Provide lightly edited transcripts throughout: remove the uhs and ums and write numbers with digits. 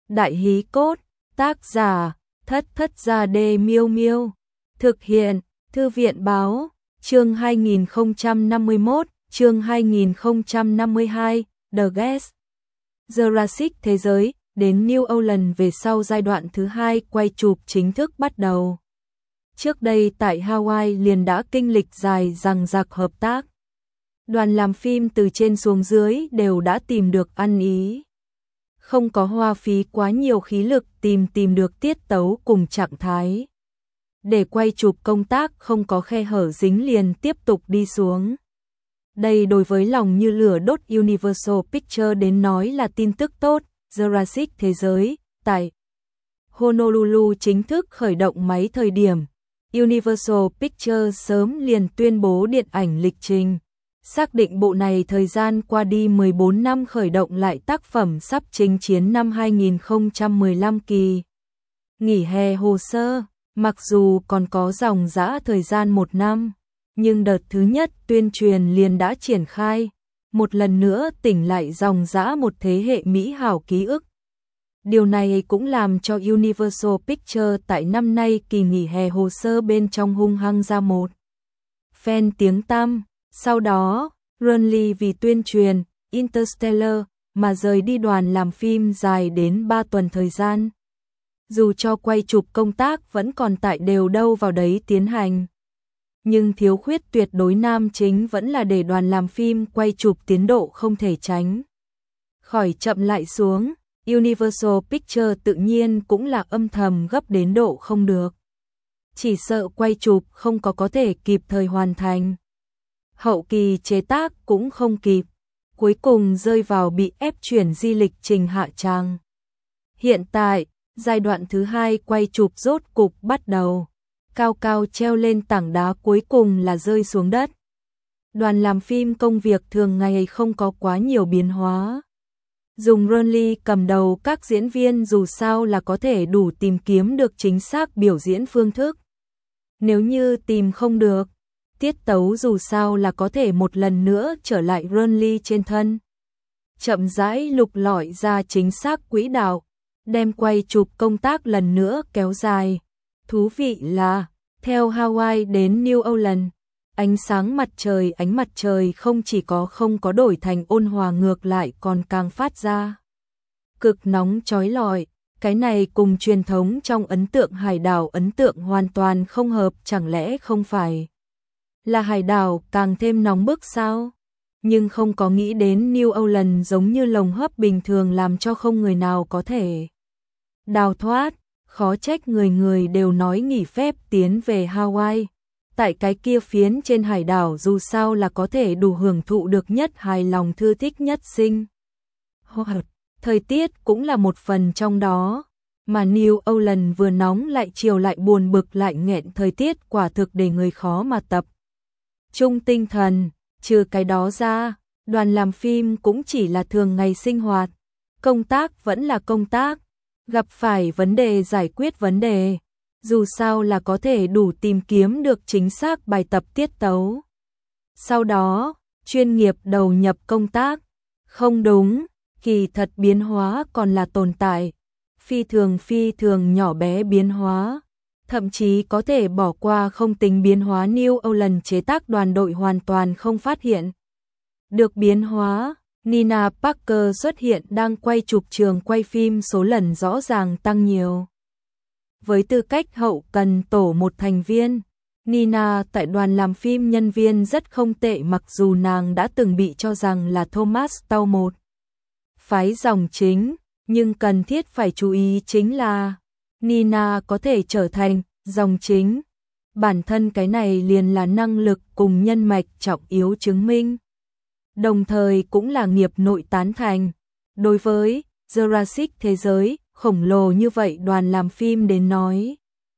Đại hí cốt, tác giả, Thất Thất Gia Đê Miêu Miêu. Thực hiện, Thư viện báo, chương 2051, chương 2052, The Guest. Jurassic Thế giới, đến New Orleans về sau giai đoạn thứ 2 quay chụp chính thức bắt đầu. Trước đây tại Hawaii liền đã kinh lịch dài dằng dặc hợp tác. Đoàn làm phim từ trên xuống dưới đều đã tìm được ăn ý. Không có hoa phí quá nhiều khí lực tìm được tiết tấu cùng trạng thái. Để quay chụp công tác không có khe hở dính liền tiếp tục đi xuống. Đây đối với lòng như lửa đốt Universal Pictures đến nói là tin tức tốt. Jurassic Thế giới, tại Honolulu chính thức khởi động máy thời điểm. Universal Pictures sớm liền tuyên bố điện ảnh lịch trình. Xác định bộ này thời gian qua đi 14 năm khởi động lại tác phẩm sắp chinh chiến năm 2015 kỳ. Nghỉ hè hồ sơ, mặc dù còn có dòng dã thời gian 1 năm, nhưng đợt thứ nhất tuyên truyền liền đã triển khai, một lần nữa tỉnh lại dòng dã một thế hệ mỹ hảo ký ức. Điều này cũng làm cho Universal Pictures tại năm nay kỳ nghỉ hè hồ sơ bên trong hung hăng ra một phen tiếng tăm. Sau đó, Ronly vì tuyên truyền Interstellar mà rời đi đoàn làm phim dài đến 3 tuần thời gian. Dù cho quay chụp công tác vẫn còn tại đều đâu vào đấy tiến hành. Nhưng thiếu khuyết tuyệt đối nam chính vẫn là để đoàn làm phim quay chụp tiến độ không thể tránh khỏi chậm lại xuống. Universal Pictures tự nhiên cũng là âm thầm gấp đến độ không được. Chỉ sợ quay chụp không có thể kịp thời hoàn thành. Hậu kỳ chế tác cũng không kịp, cuối cùng rơi vào bị ép chuyển di lịch trình hạ tràng. Hiện tại, giai đoạn thứ 2 quay chụp rốt cục bắt đầu, cao cao treo lên tảng đá cuối cùng là rơi xuống đất. Đoàn làm phim công việc thường ngày không có quá nhiều biến hóa. Dùng Ronly cầm đầu các diễn viên dù sao là có thể đủ tìm kiếm được chính xác biểu diễn phương thức. Nếu như tìm không được, tiết tấu dù sao là có thể một lần nữa trở lại Ronly trên thân. Chậm rãi lục lọi ra chính xác quỹ đạo, đem quay chụp công tác lần nữa kéo dài. Thú vị là, theo Hawaii đến New Orleans, ánh mặt trời không chỉ không có đổi thành ôn hòa ngược lại còn càng phát ra cực nóng chói lọi. Cái này cùng truyền thống trong ấn tượng hải đảo ấn tượng hoàn toàn không hợp, chẳng lẽ không phải là hải đảo càng thêm nóng bức sao? Nhưng không có nghĩ đến New Orleans giống như lồng hấp bình thường làm cho không người nào có thể đào thoát, khó trách người đều nói nghỉ phép tiến về Hawaii. Tại cái kia phiến trên hải đảo dù sao là có thể đủ hưởng thụ được nhất hài lòng thư thích nhất sinh hoạt. Thời tiết cũng là một phần trong đó, mà New Orleans vừa nóng lại chiều lại buồn bực lại nghẹn thời tiết quả thực để người khó mà tập trung tinh thần. Trừ cái đó ra, đoàn làm phim cũng chỉ là thường ngày sinh hoạt, công tác vẫn là công tác, gặp phải vấn đề giải quyết vấn đề, dù sao là có thể đủ tìm kiếm được chính xác bài tập tiết tấu. Sau đó, chuyên nghiệp đầu nhập công tác. Không đúng, kỳ thật biến hóa còn là tồn tại, phi thường nhỏ bé biến hóa. Thậm chí có thể bỏ qua không tính biến hóa. New Orleans chế tác đoàn đội hoàn toàn không phát hiện được biến hóa. Nina Parker xuất hiện đang quay chụp trường quay phim số lần rõ ràng tăng nhiều. Với tư cách hậu cần tổ một thành viên, Nina tại đoàn làm phim nhân viên rất không tệ, mặc dù nàng đã từng bị cho rằng là Thomas Tao một phái dòng chính, nhưng cần thiết phải chú ý chính là Nina có thể trở thành dòng chính. Bản thân cái này liền là năng lực cùng nhân mạch trọng yếu chứng minh. Đồng thời cũng là nghiệp nội tán thành. Đối với Jurassic Thế giới, khổng lồ như vậy đoàn làm phim đến nói.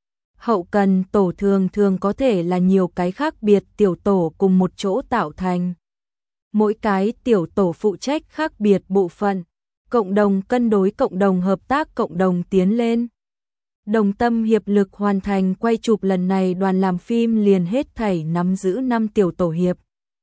Hậu cần tổ thường có thể là nhiều cái khác biệt tiểu tổ cùng một chỗ tạo thành. Mỗi cái tiểu tổ phụ trách khác biệt bộ phận, cộng đồng cân đối, cộng đồng hợp tác, cộng đồng tiến lên. Đồng tâm hiệp lực hoàn thành quay chụp lần này. Đoàn làm phim liền hết thảy nắm giữ 5 tiểu tổ hiệp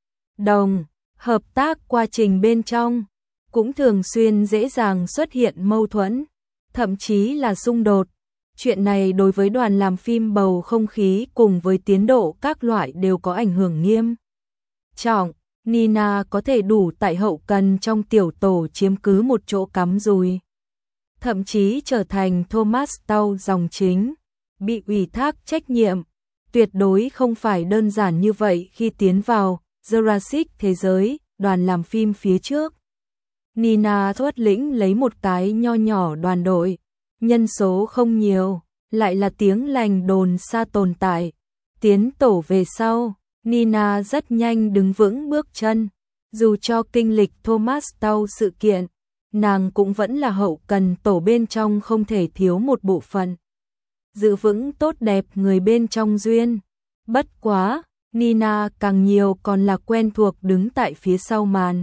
đồng. Hợp tác quá trình bên trong cũng thường xuyên dễ dàng xuất hiện mâu thuẫn. thậm chí là xung đột. Chuyện này đối với đoàn làm phim bầu không khí cùng với tiến độ các loại đều có ảnh hưởng nghiêm trọng. Nina có thể đủ tại hậu cần trong tiểu tổ chiếm cứ một chỗ cắm rùi, thậm chí trở thành Thomas Tau dòng chính, bị ủy thác trách nhiệm. Tuyệt đối không phải đơn giản như vậy khi tiến vào Jurassic thế giới, đoàn làm phim phía trước. Nina xuất lĩnh lấy một cái nho nhỏ đoàn đội, nhân số không nhiều, lại là tiếng lành đồn xa tồn tại. Tiến tổ về sau, Nina rất nhanh đứng vững bước chân, dù cho kinh lịch Thomas Tau sự kiện, nàng cũng vẫn là hậu cần tổ bên trong không thể thiếu một bộ phận. Giữ vững tốt đẹp người bên trong duyên. Bất quá, Nina càng nhiều còn là quen thuộc đứng tại phía sau màn.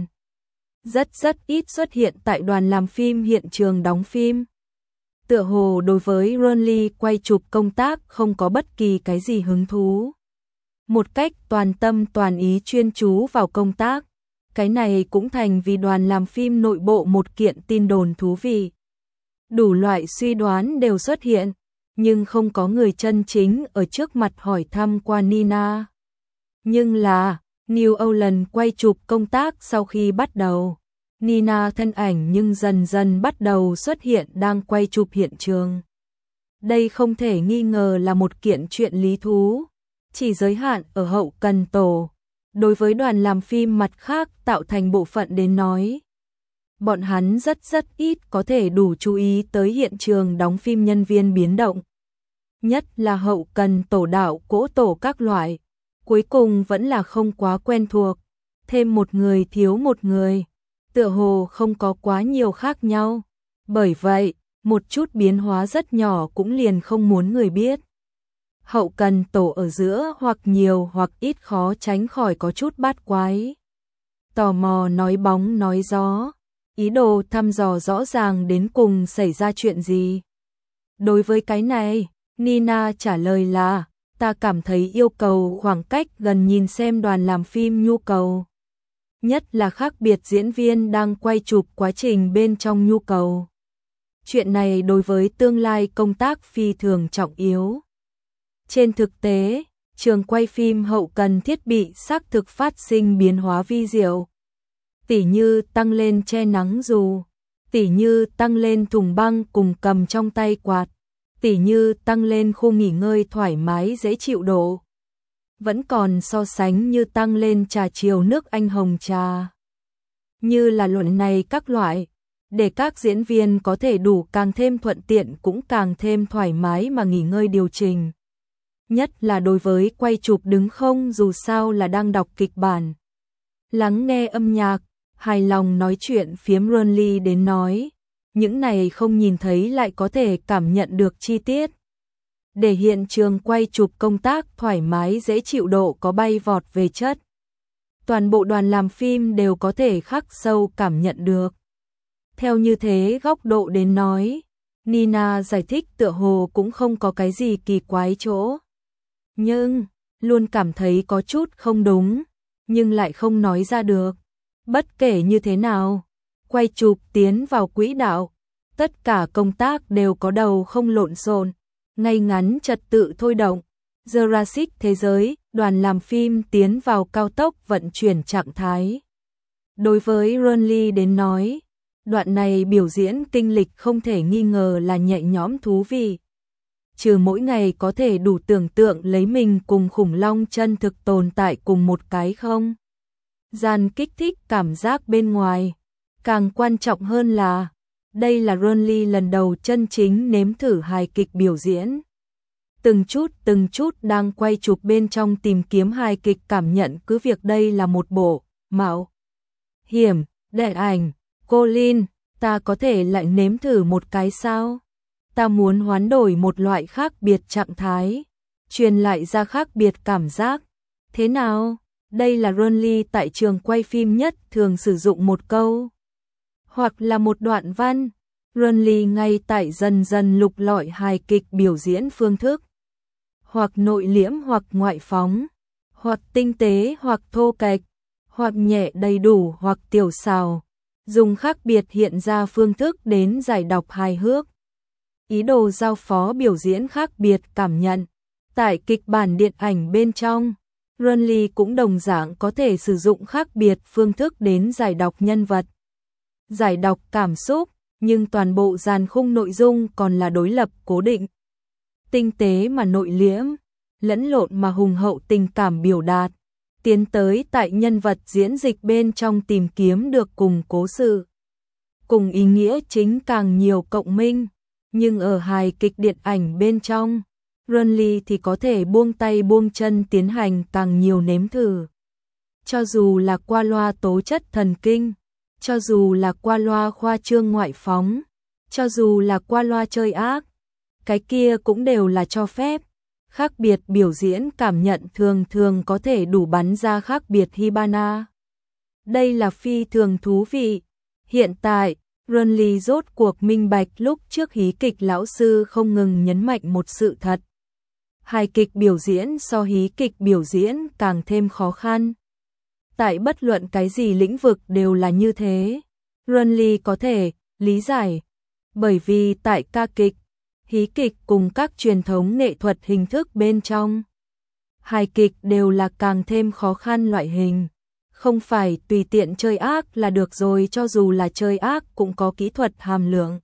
Rất ít xuất hiện tại đoàn làm phim hiện trường đóng phim. Tựa hồ đối với Ronly quay chụp công tác không có bất kỳ cái gì hứng thú. Một cách toàn tâm toàn ý chuyên chú vào công tác. Cái này cũng thành vì đoàn làm phim nội bộ một kiện tin đồn thú vị. Đủ loại suy đoán đều xuất hiện, nhưng không có người chân chính ở trước mặt hỏi thăm qua Nina. Nhưng là, New Orleans quay chụp công tác sau khi bắt đầu, Nina thân ảnh nhưng dần dần bắt đầu xuất hiện đang quay chụp hiện trường. Đây không thể nghi ngờ là một kiện chuyện lý thú, chỉ giới hạn ở hậu cần tổ. Đối với đoàn làm phim mặt khác tạo thành bộ phận đến nói, bọn hắn rất ít có thể đủ chú ý tới hiện trường đóng phim nhân viên biến động. Nhất là hậu cần tổ đạo cỗ tổ các loại, cuối cùng vẫn là không quá quen thuộc, thêm một người thiếu một người, tựa hồ không có quá nhiều khác nhau. Bởi vậy, một chút biến hóa rất nhỏ cũng liền không muốn người biết. Hậu cần tổ ở giữa hoặc nhiều hoặc ít khó tránh khỏi có chút bát quái. Tò mò nói bóng nói gió, ý đồ thăm dò rõ ràng đến cùng xảy ra chuyện gì. Đối với cái này, Nina trả lời là, ta cảm thấy yêu cầu khoảng cách gần nhìn xem đoàn làm phim nhu cầu. Nhất là khác biệt diễn viên đang quay chụp quá trình bên trong nhu cầu. Chuyện này đối với tương lai công tác phi thường trọng yếu. Trên thực tế, trường quay phim hậu cần thiết bị xác thực phát sinh biến hóa vi diệu. Tỉ như tăng lên che nắng dù, tỉ như tăng lên thùng băng cùng cầm trong tay quạt, tỉ như tăng lên khu nghỉ ngơi thoải mái dễ chịu độ. Vẫn còn so sánh như tăng lên trà chiều nước Anh hồng trà. Như là luận này các loại, để các diễn viên có thể đủ càng thêm thuận tiện cũng càng thêm thoải mái mà nghỉ ngơi điều chỉnh. Nhất là đối với quay chụp đứng không dù sao là đang đọc kịch bản. Lắng nghe âm nhạc, hài lòng nói chuyện phiếm Ronly đến nói. Những này không nhìn thấy lại có thể cảm nhận được chi tiết. Để hiện trường quay chụp công tác thoải mái dễ chịu độ có bay vọt về chất. Toàn bộ đoàn làm phim đều có thể khắc sâu cảm nhận được. Theo như thế góc độ đến nói, Nina giải thích tựa hồ cũng không có cái gì kỳ quái chỗ. Nhưng, luôn cảm thấy có chút không đúng, nhưng lại không nói ra được. Bất kể như thế nào, quay chụp tiến vào quỹ đạo, tất cả công tác đều có đầu không lộn xộn, ngay ngắn trật tự thôi động. Jurassic thế giới, đoàn làm phim tiến vào cao tốc vận chuyển trạng thái. Đối với Ronly đến nói, đoạn này biểu diễn kinh lịch không thể nghi ngờ là nhẹ nhõm thú vị. Trừ mỗi ngày có thể đủ tưởng tượng lấy mình cùng khủng long chân thực tồn tại cùng một cái không gian kích thích cảm giác bên ngoài. Càng quan trọng hơn là, đây là Ronly lần đầu chân chính nếm thử hài kịch biểu diễn. Từng chút đang quay chụp bên trong tìm kiếm hài kịch cảm nhận cứ việc đây là một bộ mạo hiểm, điện ảnh. Colin, ta có thể lại nếm thử một cái sao? Ta muốn hoán đổi một loại khác biệt trạng thái, truyền lại ra khác biệt cảm giác. Thế nào? Đây là Ronly tại trường quay phim nhất thường sử dụng một câu, hoặc là một đoạn văn. Ronly ngay tại dần dần lục lọi hài kịch biểu diễn phương thức, hoặc nội liễm hoặc ngoại phóng, hoặc tinh tế hoặc thô kệch, hoặc nhẹ đầy đủ hoặc tiểu xào, dùng khác biệt hiện ra phương thức đến giải đọc hài hước. ý đồ giao phó biểu diễn khác biệt cảm nhận. Tại kịch bản điện ảnh bên trong, Renly cũng đồng dạng có thể sử dụng khác biệt phương thức đến giải đọc nhân vật, giải đọc cảm xúc, nhưng toàn bộ dàn khung nội dung còn là đối lập cố định. Tinh tế mà nội liễm, lẫn lộn mà hùng hậu tình cảm biểu đạt, tiến tới tại nhân vật diễn dịch bên trong tìm kiếm được cùng cố sự, cùng ý nghĩa chính càng nhiều cộng minh, nhưng ở hài kịch điện ảnh bên trong, Renly thì có thể buông tay buông chân tiến hành càng nhiều nếm thử. Cho dù là qua loa tố chất thần kinh, cho dù là qua loa khoa trương ngoại phóng, cho dù là qua loa chơi ác, cái kia cũng đều là cho phép. Khác biệt biểu diễn cảm nhận thường thường có thể đủ bắn ra khác biệt Hibana. Đây là phi thường thú vị. Hiện tại, Renly rốt cuộc minh bạch lúc trước hí kịch lão sư không ngừng nhấn mạnh một sự thật. Hài kịch biểu diễn so hí kịch biểu diễn càng thêm khó khăn. Tại bất luận cái gì lĩnh vực đều là như thế. Renly có thể lý giải, bởi vì tại ca kịch, hí kịch cùng các truyền thống nghệ thuật hình thức bên trong, hài kịch đều là càng thêm khó khăn loại hình. Không phải tùy tiện chơi ác là được rồi, cho dù là chơi ác cũng có kỹ thuật hàm lượng.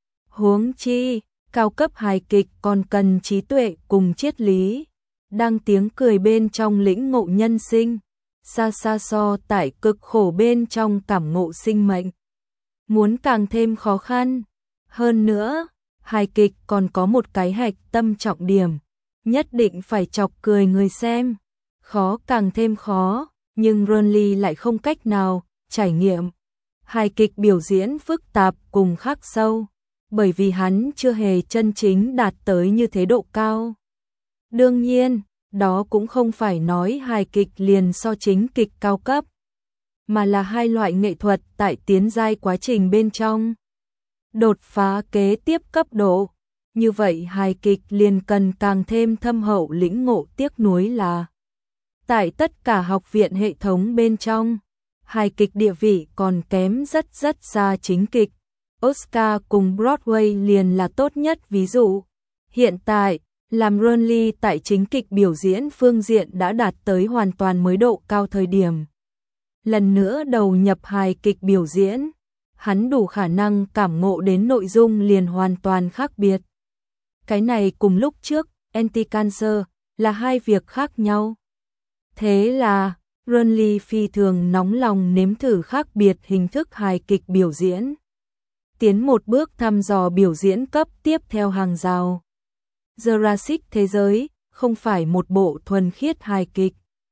Huống chi, cao cấp hài kịch còn cần trí tuệ cùng triết lý, đang tiếng cười bên trong lĩnh ngộ nhân sinh, xa xa so tại cực khổ bên trong cảm ngộ sinh mệnh. Muốn càng thêm khó khăn. Hơn nữa, hài kịch còn có một cái hạch tâm trọng điểm, nhất định phải chọc cười người xem. Khó càng thêm khó, nhưng Renly lại không cách nào trải nghiệm hài kịch biểu diễn phức tạp cùng khắc sâu, bởi vì hắn chưa hề chân chính đạt tới như thế độ cao. Đương nhiên, đó cũng không phải nói hài kịch liền so chính kịch cao cấp, mà là hai loại nghệ thuật tại tiến giai quá trình bên trong. Đột phá kế tiếp cấp độ, như vậy hài kịch liền cần càng thêm thâm hậu lĩnh ngộ. Tiếc nuối là tại tất cả học viện hệ thống bên trong, hài kịch địa vị còn kém rất xa chính kịch. Oscar cùng Broadway liền là tốt nhất ví dụ. Hiện tại, làm Renly tại chính kịch biểu diễn phương diện đã đạt tới hoàn toàn mới độ cao thời điểm. Lần nữa đầu nhập hài kịch biểu diễn, hắn đủ khả năng cảm ngộ đến nội dung liền hoàn toàn khác biệt. Cái này cùng lúc trước, Anti-Cancer là hai việc khác nhau. Thế là, Renly phi thường nóng lòng nếm thử khác biệt hình thức hài kịch biểu diễn. Tiến một bước thăm dò biểu diễn cấp tiếp theo hàng rào. Jurassic thế giới không phải một bộ thuần khiết hài kịch,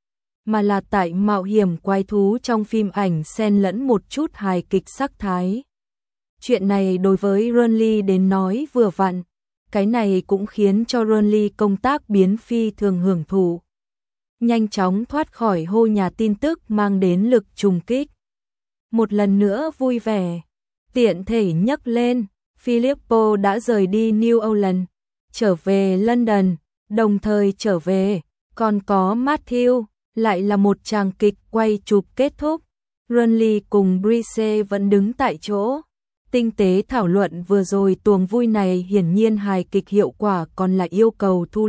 mà là tại mạo hiểm quái thú trong phim ảnh xen lẫn một chút hài kịch sắc thái. Chuyện này đối với Renly đến nói vừa vặn, cái này cũng khiến cho Renly công tác biến phi thường hưởng thụ. Nhanh chóng thoát khỏi hô nhà tin tức mang đến lực trùng kích. Một lần nữa vui vẻ, tiện thể nhắc lên, Filippo đã rời đi New Orleans, trở về London, đồng thời trở về, còn có Matthew, lại là một tràng kịch quay chụp kết thúc. Renly cùng Brice vẫn đứng tại chỗ, tinh tế thảo luận vừa rồi tuồng vui này. Hiển nhiên hài kịch hiệu quả còn là yêu cầu thu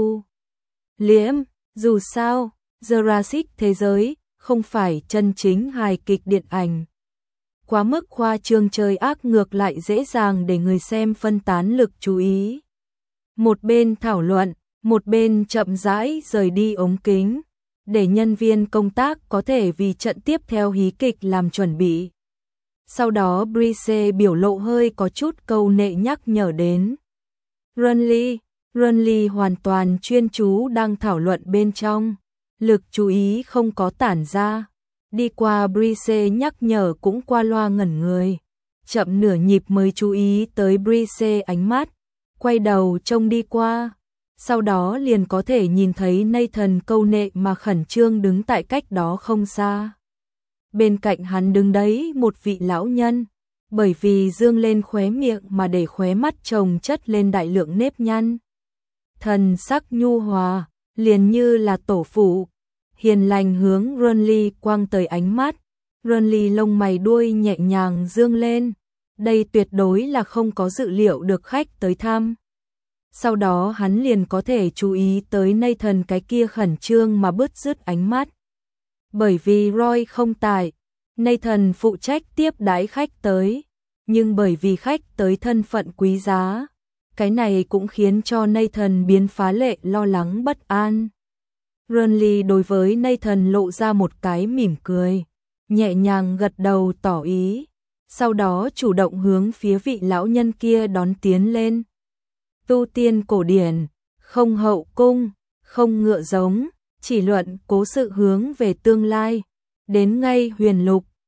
liễm. Dù sao, Jurassic thế giới không phải chân chính hài kịch điện ảnh. Quá mức khoa trương chơi ác ngược lại dễ dàng để người xem phân tán lực chú ý. Một bên thảo luận, một bên chậm rãi rời đi ống kính, để nhân viên công tác có thể vì trận tiếp theo hí kịch làm chuẩn bị. Sau đó Brice biểu lộ hơi có chút câu nệ nhắc nhở đến. Renly hoàn toàn chuyên chú đang thảo luận bên trong, lực chú ý không có tản ra. Đi qua Brice nhắc nhở cũng qua loa ngẩn người, chậm nửa nhịp mới chú ý tới Brice ánh mắt, quay đầu trông đi qua. Sau đó liền có thể nhìn thấy Nathan câu nệ mà khẩn trương đứng tại cách đó không xa. Bên cạnh hắn đứng đấy một vị lão nhân, bởi vì dương lên khóe miệng mà để khóe mắt chồng chất lên đại lượng nếp nhăn. Thần sắc nhu hòa, liền như là tổ phụ, hiền lành hướng Renly quăng tới ánh mắt. Renly lông mày đuôi nhẹ nhàng dương lên, đây tuyệt đối là không có dự liệu được khách tới thăm. Sau đó hắn liền có thể chú ý tới Nathan cái kia khẩn trương mà bứt rứt ánh mắt. Bởi vì Roy không tại, Nathan phụ trách tiếp đãi khách tới, nhưng bởi vì khách tới thân phận quý giá, cái này cũng khiến cho Nathan biến phá lệ lo lắng bất an. Renly đối với Nathan lộ ra một cái mỉm cười, nhẹ nhàng gật đầu tỏ ý, sau đó chủ động hướng phía vị lão nhân kia đón tiến lên. Tu tiên cổ điển, không hậu cung, không ngựa giống, chỉ luận cố sự hướng về tương lai, đến ngay huyền lục,